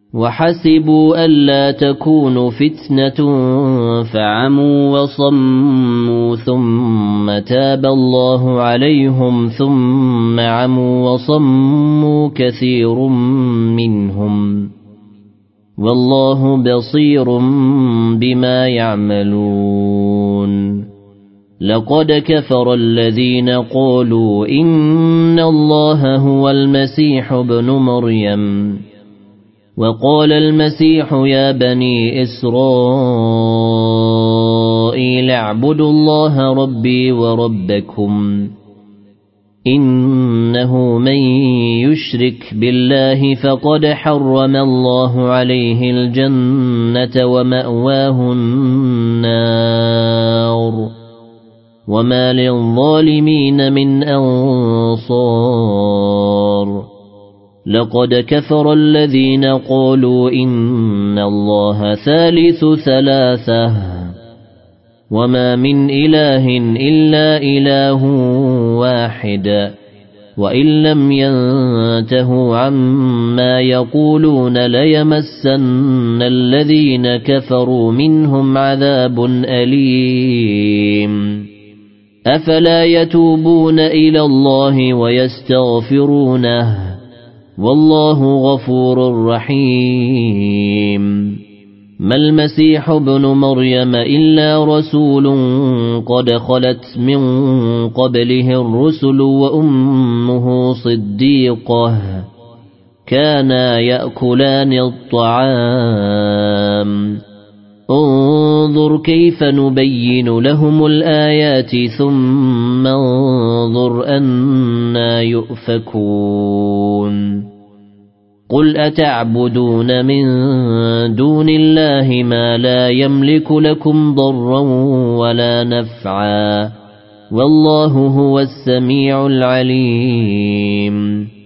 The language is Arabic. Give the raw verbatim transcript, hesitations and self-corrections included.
وحسبوا ألا تكون فتنة فعموا وصموا ثم تاب الله عليهم ثم عموا وصموا كثير منهم والله بصير بما يعملون لقد كفر الذين قالوا إن الله هو المسيح ابن مريم وقال المسيح يا بني إسرائيل اعبدوا الله ربي وربكم إنه من يشرك بالله فقد حرم الله عليه الجنة ومأواه النار وما للظالمين من أنصار لقد كفر الذين قالوا إن الله ثالث ثلاثة وما من إله إلا إله واحد وإن لم ينتهوا عما يقولون ليمسن الذين كفروا منهم عذاب أليم أفلا يتوبون إلى الله ويستغفرونه والله غفور رحيم ما المسيح ابن مريم إلا رسول قد خلت من قبله الرسل وأمه صديقة كانا يأكلان الطعام انظر كيف نبين لهم الآيات ثم انظر أنا يؤفكون قل أتعبدون من دون الله ما لا يملك لكم ضرا ولا نفعا والله هو السميع العليم